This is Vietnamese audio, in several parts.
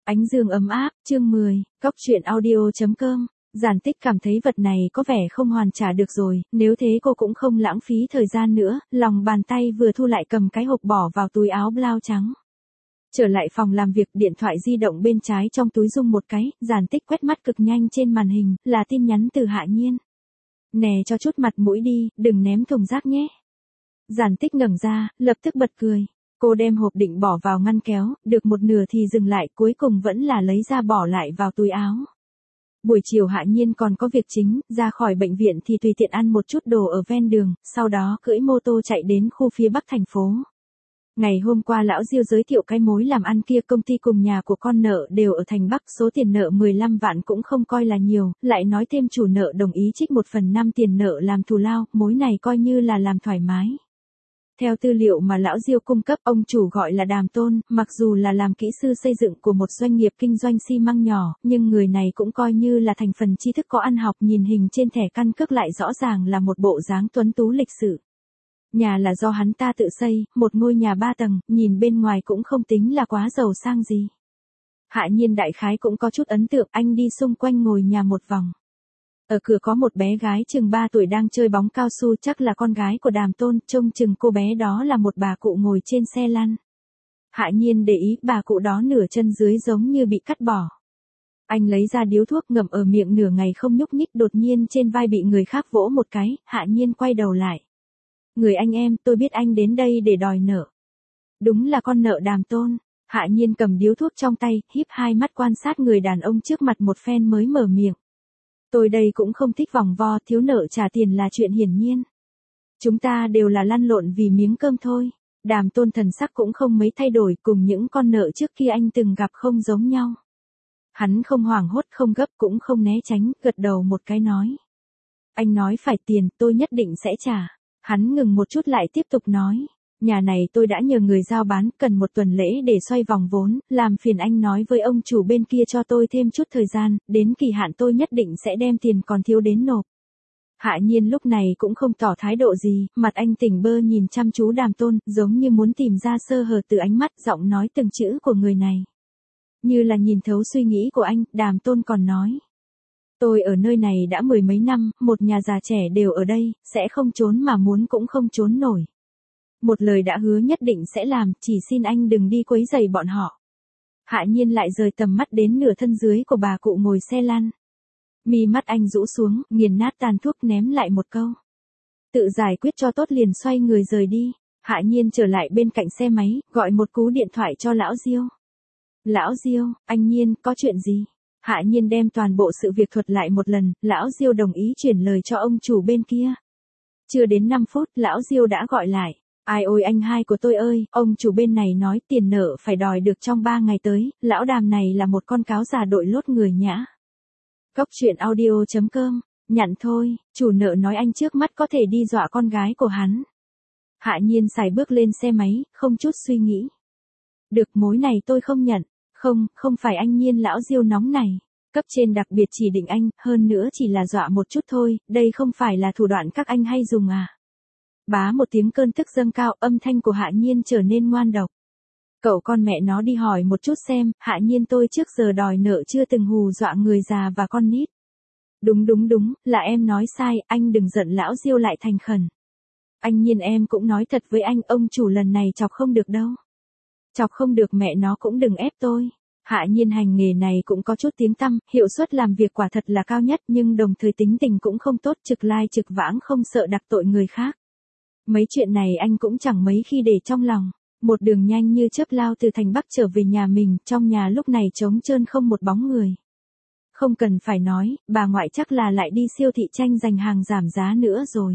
Ánh dương ấm áp, chương 10, Cóc truyện audio.com. Giản Tích cảm thấy vật này có vẻ không hoàn trả được rồi, nếu thế cô cũng không lãng phí thời gian nữa, lòng bàn tay vừa thu lại cầm cái hộp bỏ vào túi áo blau trắng. Trở lại phòng làm việc, điện thoại di động bên trái trong túi rung một cái, Giản Tích quét mắt cực nhanh trên màn hình, là tin nhắn từ Hạ Nhiên. Nè, cho chút mặt mũi đi, đừng ném thùng rác nhé. Giản Tích ngẩng ra, lập tức bật cười. Cô đem hộp định bỏ vào ngăn kéo, được một nửa thì dừng lại, cuối cùng vẫn là lấy ra bỏ lại vào túi áo. Buổi chiều Hạ Nhiên còn có việc chính, ra khỏi bệnh viện thì tùy tiện ăn một chút đồ ở ven đường, sau đó cưỡi mô tô chạy đến khu phía bắc thành phố. Ngày hôm qua lão Diêu giới thiệu cái mối làm ăn kia, công ty cùng nhà của con nợ đều ở thành Bắc, số tiền nợ 15 vạn cũng không coi là nhiều, lại nói thêm chủ nợ đồng ý trích 1/5 tiền nợ làm thù lao, mối này coi như là làm thoải mái. Theo tư liệu mà lão Diêu cung cấp, ông chủ gọi là Đàm Tôn, mặc dù là làm kỹ sư xây dựng của một doanh nghiệp kinh doanh xi măng nhỏ, nhưng người này cũng coi như là thành phần tri thức có ăn học, nhìn hình trên thẻ căn cước lại rõ ràng là một bộ dáng tuấn tú lịch sự. Nhà là do hắn ta tự xây, một ngôi nhà 3 tầng, nhìn bên ngoài cũng không tính là quá giàu sang gì. Hạ Nhiên đại khái cũng có chút ấn tượng, anh đi xung quanh ngồi nhà một vòng. Ở cửa có một bé gái chừng 3 tuổi đang chơi bóng cao su, chắc là con gái của Đàm Tôn, trông chừng cô bé đó là một bà cụ ngồi trên xe lăn. Hạ Nhiên để ý, bà cụ đó nửa chân dưới giống như bị cắt bỏ. Anh lấy ra điếu thuốc ngậm ở miệng nửa ngày không nhúc nhích, đột nhiên trên vai bị người khác vỗ một cái, Hạ Nhiên quay đầu lại. Người anh em, tôi biết anh đến đây để đòi nợ. Đúng là con nợ Đàm Tôn. Hạ Nhiên cầm điếu thuốc trong tay, híp hai mắt quan sát người đàn ông trước mặt một phen mới mở miệng. Tôi đây cũng không thích vòng vo, thiếu nợ trả tiền là chuyện hiển nhiên. Chúng ta đều là lăn lộn vì miếng cơm thôi. Đàm Tôn thần sắc cũng không mấy thay đổi, cùng những con nợ trước kia anh từng gặp không giống nhau. Hắn không hoảng hốt, không gấp cũng không né tránh, gật đầu một cái nói. Anh nói phải tiền, tôi nhất định sẽ trả. Hắn ngừng một chút lại tiếp tục nói. Nhà này tôi đã nhờ người giao bán, cần 1 tuần lễ để xoay vòng vốn, làm phiền anh nói với ông chủ bên kia cho tôi thêm chút thời gian, đến kỳ hạn tôi nhất định sẽ đem tiền còn thiếu đến nộp. Hạ Nhiên lúc này cũng không tỏ thái độ gì, mặt anh tỉnh bơ nhìn chăm chú Đàm Tôn, giống như muốn tìm ra sơ hở từ ánh mắt, giọng nói từng chữ của người này. Như là nhìn thấu suy nghĩ của anh, Đàm Tôn còn nói. Tôi ở nơi này đã 10 mấy năm, một nhà già trẻ đều ở đây, sẽ không trốn mà muốn cũng không trốn nổi. Một lời đã hứa nhất định sẽ làm, chỉ xin anh đừng đi quấy rầy bọn họ. Hạ Nhiên lại rời tầm mắt đến nửa thân dưới của bà cụ ngồi xe lăn. Mi mắt anh rũ xuống, nghiền nát tàn thuốc ném lại một câu. Tự giải quyết cho tốt, liền xoay người rời đi. Hạ Nhiên trở lại bên cạnh xe máy, gọi một cú điện thoại cho lão Diêu. Lão Diêu, anh Nhiên, có chuyện gì? Hạ Nhiên đem toàn bộ sự việc thuật lại một lần, lão Diêu đồng ý chuyển lời cho ông chủ bên kia. Chưa đến 5 phút, lão Diêu đã gọi lại. Ai ôi anh hai của tôi ơi, ông chủ bên này nói tiền nợ phải đòi được trong 3 ngày tới, lão Đàm này là một con cáo già đội lốt người nhã. Cóc truyện audio.com, nhận thôi, chủ nợ nói anh trước mắt có thể đi dọa con gái của hắn. Hạ Nhiên xài bước lên xe máy, không chút suy nghĩ. Được, mối này tôi không nhận. Không phải anh Nhiên, lão Diêu nóng này. Cấp trên đặc biệt chỉ định anh, hơn nữa chỉ là dọa một chút thôi, đây không phải là thủ đoạn các anh hay dùng à. Bá một tiếng, cơn tức dâng cao, âm thanh của Hạ Nhiên trở nên ngoan độc. Cậu con mẹ nó đi hỏi một chút xem, Hạ Nhiên tôi trước giờ đòi nợ chưa từng hù dọa người già và con nít. Đúng, là em nói sai, anh đừng giận, lão Diêu lại thành khẩn. Anh Nhiên, em cũng nói thật với anh, ông chủ lần này chọc không được đâu. Chọc không được mẹ nó cũng đừng ép tôi. Hạ Nhiên hành nghề này cũng có chút tiếng tăm, hiệu suất làm việc quả thật là cao nhất, nhưng đồng thời tính tình cũng không tốt, trực lai trực vãng, không sợ đắc tội người khác. Mấy chuyện này anh cũng chẳng mấy khi để trong lòng. Một đường nhanh như chớp lao từ thành Bắc trở về nhà mình, trong nhà lúc này trống trơn không một bóng người. Không cần phải nói, bà ngoại chắc là lại đi siêu thị tranh giành hàng giảm giá nữa rồi.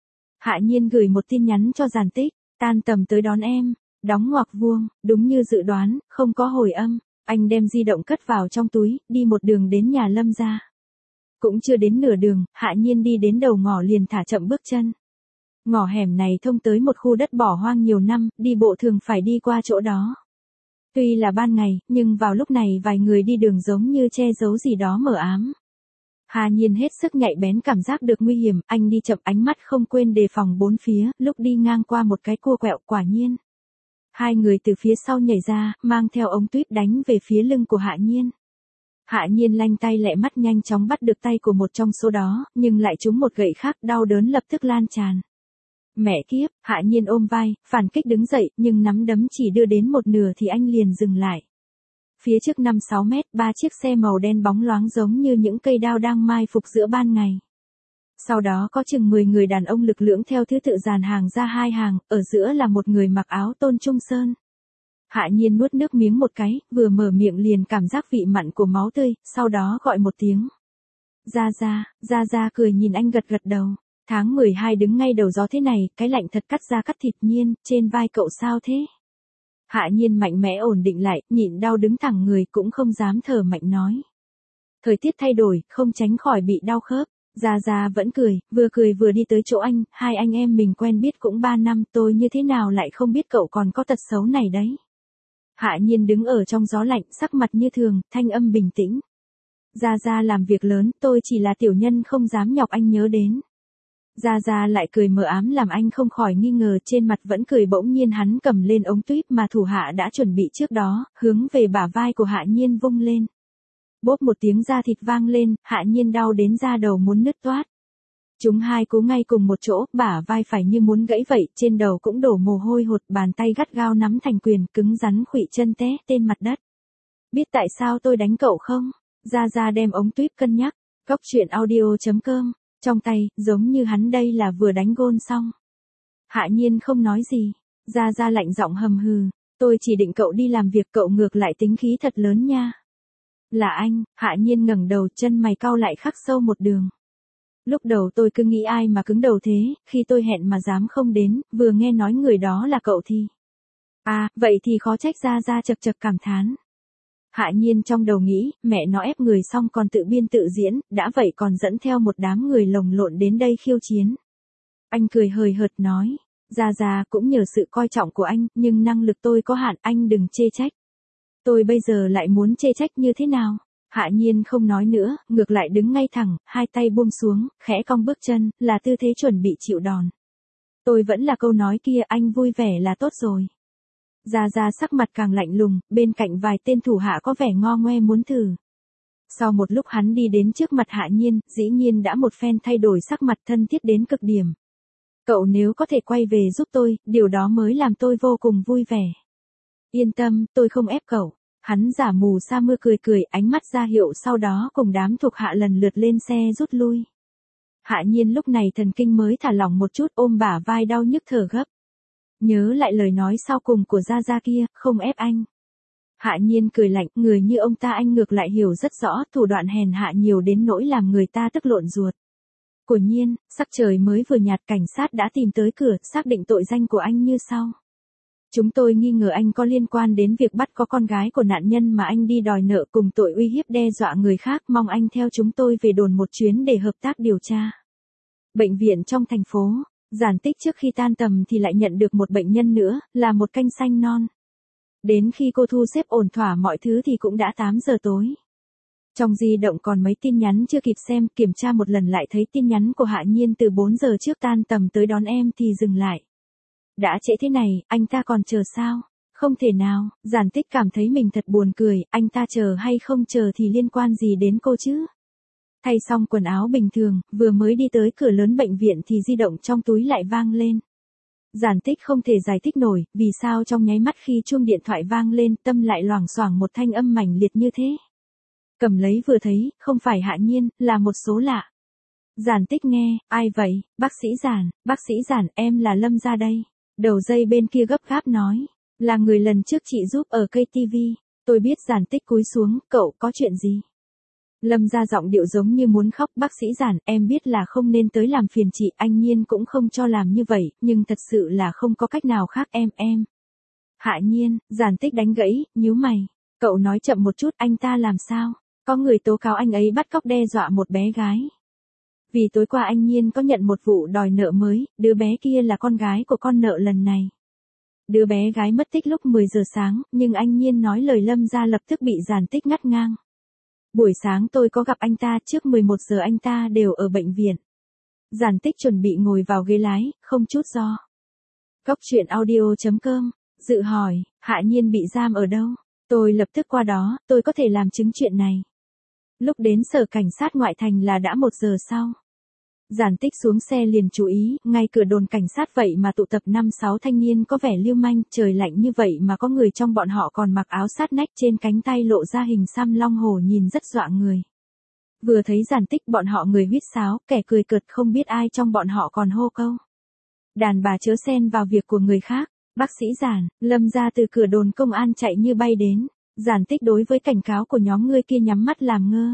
Hạ Nhiên gửi một tin nhắn cho Giản Tích, tan tầm tới đón em. Đóng ngoặc vuông, đúng như dự đoán, không có hồi âm. Anh đem di động cất vào trong túi, đi một đường đến nhà Lâm gia. Cũng chưa đến nửa đường, Hạ Nhiên đi đến đầu ngõ liền thả chậm bước chân. Ngõ hẻm này thông tới một khu đất bỏ hoang nhiều năm, đi bộ thường phải đi qua chỗ đó. Tuy là ban ngày, nhưng vào lúc này vài người đi đường giống như che giấu gì đó mờ ám. Hạ Nhiên hết sức nhạy bén cảm giác được nguy hiểm, anh đi chậm, ánh mắt không quên đề phòng bốn phía, lúc đi ngang qua một cái cua quẹo, quả nhiên. Hai người từ phía sau nhảy ra, mang theo ống tuyếp đánh về phía lưng của Hạ Nhiên. Hạ Nhiên lanh tay lẹ mắt nhanh chóng bắt được tay của một trong số đó, nhưng lại trúng một gậy khác, đau đớn lập tức lan tràn. Mẹ kiếp, Hạ Nhiên ôm vai, phản kích đứng dậy, nhưng nắm đấm chỉ đưa đến một nửa thì anh liền dừng lại. Phía trước 5-6 mét, 3 chiếc xe màu đen bóng loáng giống như những cây đao đang mai phục giữa ban ngày. Sau đó có chừng 10 người đàn ông lực lưỡng theo thứ tự dàn hàng ra hai hàng, ở giữa là một người mặc áo tôn trung sơn. Hạ Nhiên nuốt nước miếng một cái, vừa mở miệng liền cảm giác vị mặn của máu tươi, sau đó gọi một tiếng. Gia Gia cười nhìn anh gật gật đầu. Tháng 12 đứng ngay đầu gió thế này, cái lạnh thật cắt da cắt thịt. Nhiên, trên vai cậu sao thế? Hạ Nhiên mạnh mẽ ổn định lại, nhịn đau đứng thẳng người cũng không dám thở mạnh nói. Thời tiết thay đổi, không tránh khỏi bị đau khớp. Gia Gia vẫn cười vừa đi tới chỗ anh, hai anh em mình quen biết cũng 3 năm, tôi như thế nào lại không biết cậu còn có tật xấu này đấy. Hạ Nhiên đứng ở trong gió lạnh, sắc mặt như thường, thanh âm bình tĩnh. Gia Gia làm việc lớn, tôi chỉ là tiểu nhân không dám nhọc anh nhớ đến. Gia Gia lại cười mờ ám làm anh không khỏi nghi ngờ, trên mặt vẫn cười. Bỗng nhiên hắn cầm lên ống tuyếp mà thủ hạ đã chuẩn bị trước đó, hướng về bả vai của Hạ Nhiên vung lên. Bốp một tiếng da thịt vang lên, Hạ Nhiên đau đến da đầu muốn nứt toát. Chúng hai cú ngay cùng một chỗ, bả vai phải như muốn gãy vậy, trên đầu cũng đổ mồ hôi hột, bàn tay gắt gao nắm thành quyền, cứng rắn khuỵu chân té trên mặt đất. Biết tại sao tôi đánh cậu không? Gia Gia đem ống tuyếp cân nhắc. Cóc truyện audio.com. Trong tay, giống như hắn đây là vừa đánh gôn xong. Hạ Nhiên không nói gì. Gia Gia lạnh giọng hầm hừ. Tôi chỉ định cậu đi làm việc, cậu ngược lại tính khí thật lớn nha. Là anh. Hạ Nhiên ngẩng đầu, chân mày cau lại khắc sâu một đường. Lúc đầu tôi cứ nghĩ ai mà cứng đầu thế, khi tôi hẹn mà dám không đến, vừa nghe nói người đó là cậu thì. À, vậy thì khó trách. Gia Gia chật chật cảm thán. Hạ Nhiên trong đầu nghĩ, mẹ nó ép người xong còn tự biên tự diễn, đã vậy còn dẫn theo một đám người lồng lộn đến đây khiêu chiến. Anh cười hời hợt nói, Gia Gia cũng nhờ sự coi trọng của anh, nhưng năng lực tôi có hạn, anh đừng chê trách. Tôi bây giờ lại muốn chê trách như thế nào? Hạ Nhiên không nói nữa, ngược lại đứng ngay thẳng, hai tay buông xuống, khẽ cong bước chân, là tư thế chuẩn bị chịu đòn. Tôi vẫn là câu nói kia, anh vui vẻ là tốt rồi. Gia Gia sắc mặt càng lạnh lùng, bên cạnh vài tên thủ hạ có vẻ ngo ngoe muốn thử. Sau một lúc hắn đi đến trước mặt Hạ Nhiên, dĩ nhiên đã một phen thay đổi sắc mặt, thân thiết đến cực điểm. Cậu nếu có thể quay về giúp tôi, điều đó mới làm tôi vô cùng vui vẻ. Yên tâm, tôi không ép cậu. Hắn giả mù sa mưa cười, ánh mắt ra hiệu, sau đó cùng đám thuộc hạ lần lượt lên xe rút lui. Hạ Nhiên lúc này thần kinh mới thả lỏng một chút, ôm bả vai đau nhức thở gấp. Nhớ lại lời nói sau cùng của Gia Gia kia, không ép anh. Hạ Nhiên cười lạnh, người như ông ta anh ngược lại hiểu rất rõ, thủ đoạn hèn hạ nhiều đến nỗi làm người ta tức lộn ruột. Quả nhiên, sắc trời mới vừa nhạt, cảnh sát đã tìm tới cửa, xác định tội danh của anh như sau. Chúng tôi nghi ngờ anh có liên quan đến việc bắt có con gái của nạn nhân mà anh đi đòi nợ, cùng tội uy hiếp đe dọa người khác, mong anh theo chúng tôi về đồn một chuyến để hợp tác điều tra. Bệnh viện trong thành phố. Giản Tích trước khi tan tầm thì lại nhận được một bệnh nhân nữa, là một canh xanh non. Đến khi cô thu xếp ổn thỏa mọi thứ thì cũng đã 8 giờ tối. Trong di động còn mấy tin nhắn chưa kịp xem, kiểm tra một lần lại thấy tin nhắn của Hạ Nhiên từ 4 giờ trước tan tầm tới đón em thì dừng lại. Đã trễ thế này, anh ta còn chờ sao? Không thể nào. Giản Tích cảm thấy mình thật buồn cười, anh ta chờ hay không chờ thì liên quan gì đến cô chứ? Thay xong quần áo bình thường, vừa mới đi tới cửa lớn bệnh viện thì di động trong túi lại vang lên. Giản Tích không thể giải thích nổi, vì sao trong nháy mắt khi chuông điện thoại vang lên, tâm lại loảng xoảng một thanh âm mãnh liệt như thế. Cầm lấy vừa thấy, không phải Hạ Nhiên, là một số lạ. Giản Tích nghe, ai vậy? Bác sĩ Giản, em là Lâm Gia đây. Đầu dây bên kia gấp gáp nói, là người lần trước chị giúp ở cây TV. Tôi biết. Giản Tích cúi xuống, cậu có chuyện gì? Lâm Gia giọng điệu giống như muốn khóc, bác sĩ Giản, em biết là không nên tới làm phiền chị, anh Nhiên cũng không cho làm như vậy, nhưng thật sự là không có cách nào khác em. Hạ Nhiên, Giản Tích đánh gãy, nhíu mày. Cậu nói chậm một chút, anh ta làm sao? Có người tố cáo anh ấy bắt cóc đe dọa một bé gái. Vì tối qua anh Nhiên có nhận một vụ đòi nợ mới, đứa bé kia là con gái của con nợ lần này. Đứa bé gái mất tích lúc 10 giờ sáng, nhưng anh Nhiên nói lời Lâm Gia lập tức bị Giản Tích ngắt ngang. Buổi sáng tôi có gặp anh ta, trước 11 giờ anh ta đều ở bệnh viện. Giản Tích chuẩn bị ngồi vào ghế lái, không chút do. Cóc truyện audio.com Dự hỏi, Hạ Nhiên bị giam ở đâu? Tôi lập tức qua đó, tôi có thể làm chứng chuyện này. Lúc đến sở cảnh sát ngoại thành là đã 1 giờ sau. Giản Tích xuống xe liền chú ý, ngay cửa đồn cảnh sát vậy mà tụ tập 5-6 thanh niên có vẻ lưu manh, trời lạnh như vậy mà có người trong bọn họ còn mặc áo sát nách, trên cánh tay lộ ra hình xăm long hổ nhìn rất dọa người. Vừa thấy Giản Tích bọn họ người huýt sáo, kẻ cười cợt, không biết ai trong bọn họ còn hô câu. Đàn bà chớ xen vào việc của người khác. Bác sĩ Giản, Lâm ra từ cửa đồn công an chạy như bay đến. Giản Tích đối với cảnh cáo của nhóm người kia nhắm mắt làm ngơ.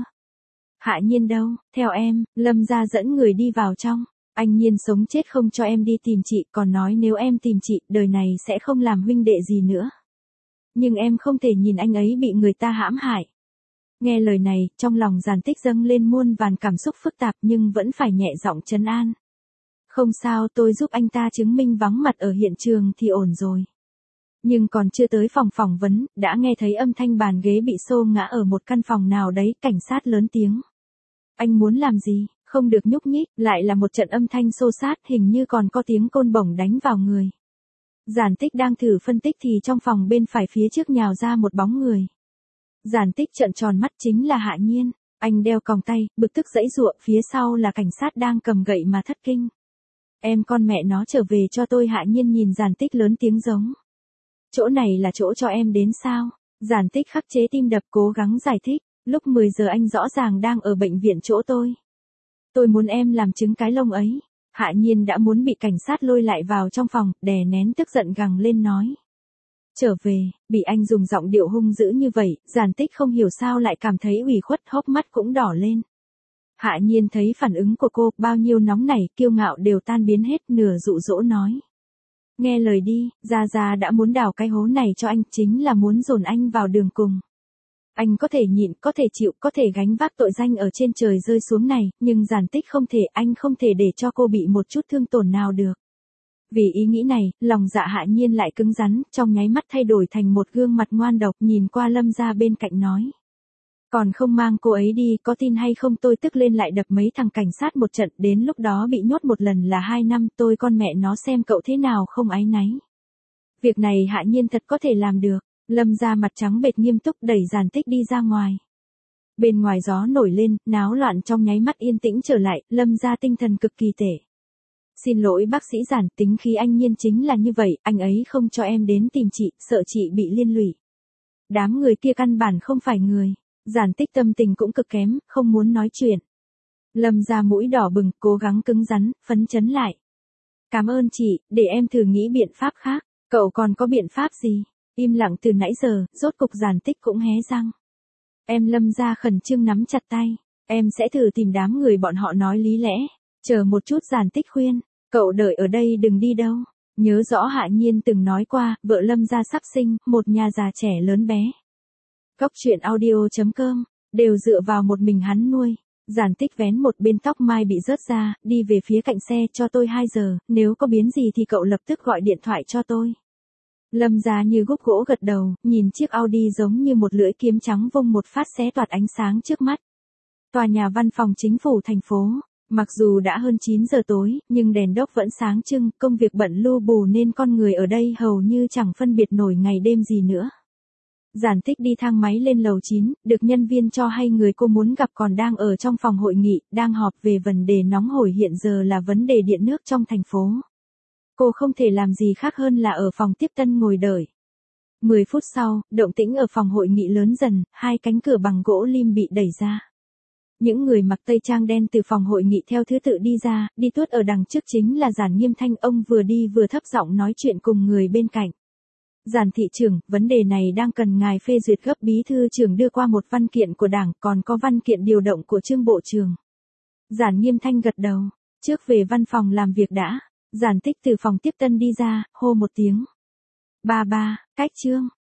Hạ Nhiên đâu, theo em, Lâm ra dẫn người đi vào trong. Anh Nhiên sống chết không cho em đi tìm chị, còn nói nếu em tìm chị, đời này sẽ không làm huynh đệ gì nữa. Nhưng em không thể nhìn anh ấy bị người ta hãm hại. Nghe lời này, trong lòng Giản Tích dâng lên muôn vàn cảm xúc phức tạp nhưng vẫn phải nhẹ giọng trấn an. Không sao, tôi giúp anh ta chứng minh vắng mặt ở hiện trường thì ổn rồi. Nhưng còn chưa tới phòng phỏng vấn, đã nghe thấy âm thanh bàn ghế bị xô ngã ở một căn phòng nào đấy, cảnh sát lớn tiếng. Anh muốn làm gì, không được nhúc nhích, lại là một trận âm thanh xô xát, hình như còn có tiếng côn bổng đánh vào người. Giản Tích đang thử phân tích thì trong phòng bên phải phía trước nhào ra một bóng người. Giản Tích trợn tròn mắt, chính là Hạ Nhiên, anh đeo còng tay, bực tức giãy giụa, phía sau là cảnh sát đang cầm gậy mà thất kinh. Em con mẹ nó trở về cho tôi. Hạ Nhiên nhìn Giản Tích lớn tiếng giống. Chỗ này là chỗ cho em đến sao? Giản Tích khắc chế tim đập cố gắng giải thích, lúc 10 giờ anh rõ ràng đang ở bệnh viện chỗ tôi. Tôi muốn em làm chứng cái lông ấy. Hạ Nhiên đã muốn bị cảnh sát lôi lại vào trong phòng, đè nén tức giận gằn lên nói. Trở về, bị anh dùng giọng điệu hung dữ như vậy, Giản Tích không hiểu sao lại cảm thấy ủy khuất, hốc mắt cũng đỏ lên. Hạ Nhiên thấy phản ứng của cô, bao nhiêu nóng nảy, kiêu ngạo đều tan biến hết, nửa dụ dỗ nói. Nghe lời đi, Gia Gia đã muốn đào cái hố này cho anh, chính là muốn dồn anh vào đường cùng. Anh có thể nhịn, có thể chịu, có thể gánh vác tội danh ở trên trời rơi xuống này, nhưng Giản Tích không thể, anh không thể để cho cô bị một chút thương tổn nào được. Vì ý nghĩ này, lòng dạ Hạ Nhiên lại cứng rắn, trong nháy mắt thay đổi thành một gương mặt ngoan độc, nhìn qua Lâm Gia bên cạnh nói. Còn không mang cô ấy đi, có tin hay không tôi tức lên lại đập mấy thằng cảnh sát một trận, đến lúc đó bị nhốt một lần là 2 năm, tôi con mẹ nó xem cậu thế nào không áy náy. Việc này Hạ Nhiên thật có thể làm được. Lâm Gia mặt trắng bệch nghiêm túc đẩy Giản Tích đi ra ngoài. Bên ngoài gió nổi lên, náo loạn trong nháy mắt yên tĩnh trở lại, Lâm Gia tinh thần cực kỳ tệ. Xin lỗi bác sĩ Giản, tính khí anh Nhiên chính là như vậy, anh ấy không cho em đến tìm chị, sợ chị bị liên lụy. Đám người kia căn bản không phải người. Giản Tích tâm tình cũng cực kém, không muốn nói chuyện. Lâm Gia mũi đỏ bừng, cố gắng cứng rắn, phấn chấn lại. Cảm ơn chị, để em thử nghĩ biện pháp khác. Cậu còn có biện pháp gì? Im lặng từ nãy giờ, rốt cục Giản Tích cũng hé răng. Em Lâm Gia khẩn trương nắm chặt tay. Em sẽ thử tìm đám người bọn họ nói lý lẽ. Chờ một chút, Giản Tích khuyên. Cậu đợi ở đây đừng đi đâu. Nhớ rõ Hạ Nhiên từng nói qua, vợ Lâm Gia sắp sinh, một nhà già trẻ lớn bé. Góc truyện audio.com, đều dựa vào một mình hắn nuôi. Giản Tích vén một bên tóc mai bị rớt ra, đi về phía cạnh xe, cho tôi 2 giờ, nếu có biến gì thì cậu lập tức gọi điện thoại cho tôi. Lâm Gia như gúc gỗ gật đầu, nhìn chiếc Audi giống như một lưỡi kiếm trắng vung một phát xé toạc ánh sáng trước mắt. Tòa nhà văn phòng chính phủ thành phố, mặc dù đã hơn 9 giờ tối, nhưng đèn đốc vẫn sáng trưng, công việc bận lu bù nên con người ở đây hầu như chẳng phân biệt nổi ngày đêm gì nữa. Giản Tích đi thang máy lên lầu 9, được nhân viên cho hay người cô muốn gặp còn đang ở trong phòng hội nghị, đang họp về vấn đề nóng hổi hiện giờ là vấn đề điện nước trong thành phố. Cô không thể làm gì khác hơn là ở phòng tiếp tân ngồi đợi. 10 phút sau, động tĩnh ở phòng hội nghị lớn dần, 2 cánh cửa bằng gỗ lim bị đẩy ra. Những người mặc tây trang đen từ phòng hội nghị theo thứ tự đi ra, đi tuốt ở đằng trước chính là Giản Nghiêm Thanh, ông vừa đi vừa thấp giọng nói chuyện cùng người bên cạnh. Giản thị trưởng, vấn đề này đang cần ngài phê duyệt gấp, bí thư trưởng đưa qua một văn kiện của đảng, còn có văn kiện điều động của Trương bộ trưởng. Giản Nghiêm Thanh gật đầu, trước về văn phòng làm việc đã. Giản Tích từ phòng tiếp tân đi ra, hô một tiếng. Ba, cách Trương.